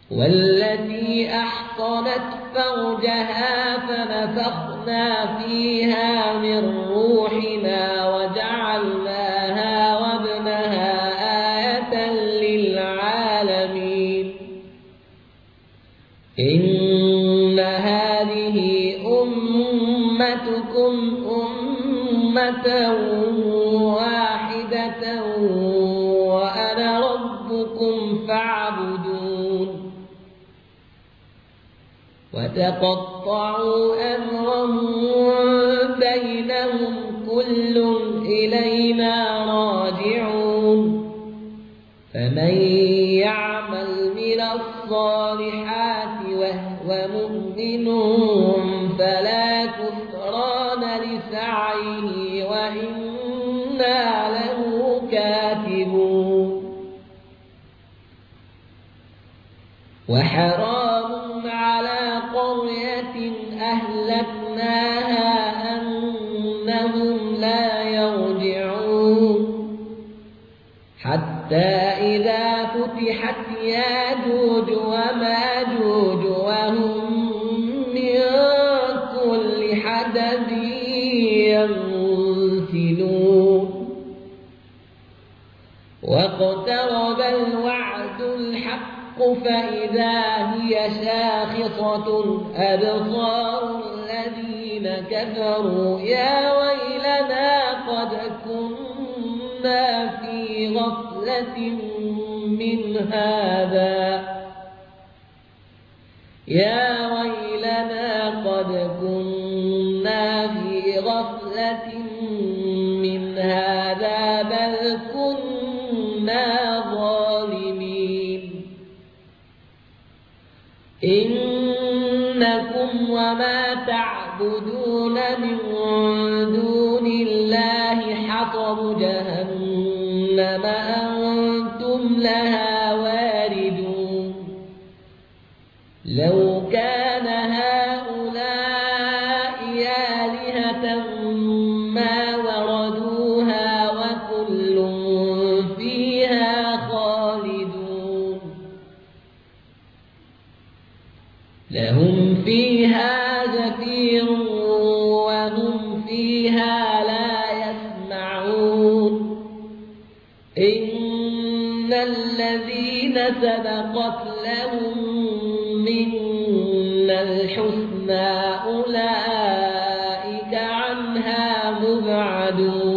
والتي أحصنت فرجها فنفخنا فيها من روحنا وجعلناها وابنها آية للعالمين إن هذه أمتكم أمة واحدة وأنا ربكم فاعبدون وتقطعوا أمرهم بينهم كل إلينا راجعون فمن يعمل من الصالحات وهو مؤمن فلا كفران لسعيه وإنا له كاتبون وحرام على قرية أهلكناها أنهم لا يرجعون حتى إذا فتحت ياجوج وماجوج وهم من كل حدب ينسلون واقترب الوعد الحق فإذا هي شاخصة أبصار الذين كفروا يا ويلنا قد كنا في غفلة من هذا يا ويلنا قد كنا في غفلة من هذا بل كنا ظالمين إنكم وما تعبدون من دون الله حصب جهنم أنتم لها واردون لو كان هؤلاء آلهة ما وردوها وكل فيها خالدون لهم فيها زفير وهم فيها لا يسمعون إن الذين سبقت لهم منا الحسنى أولئك عنها مبعدون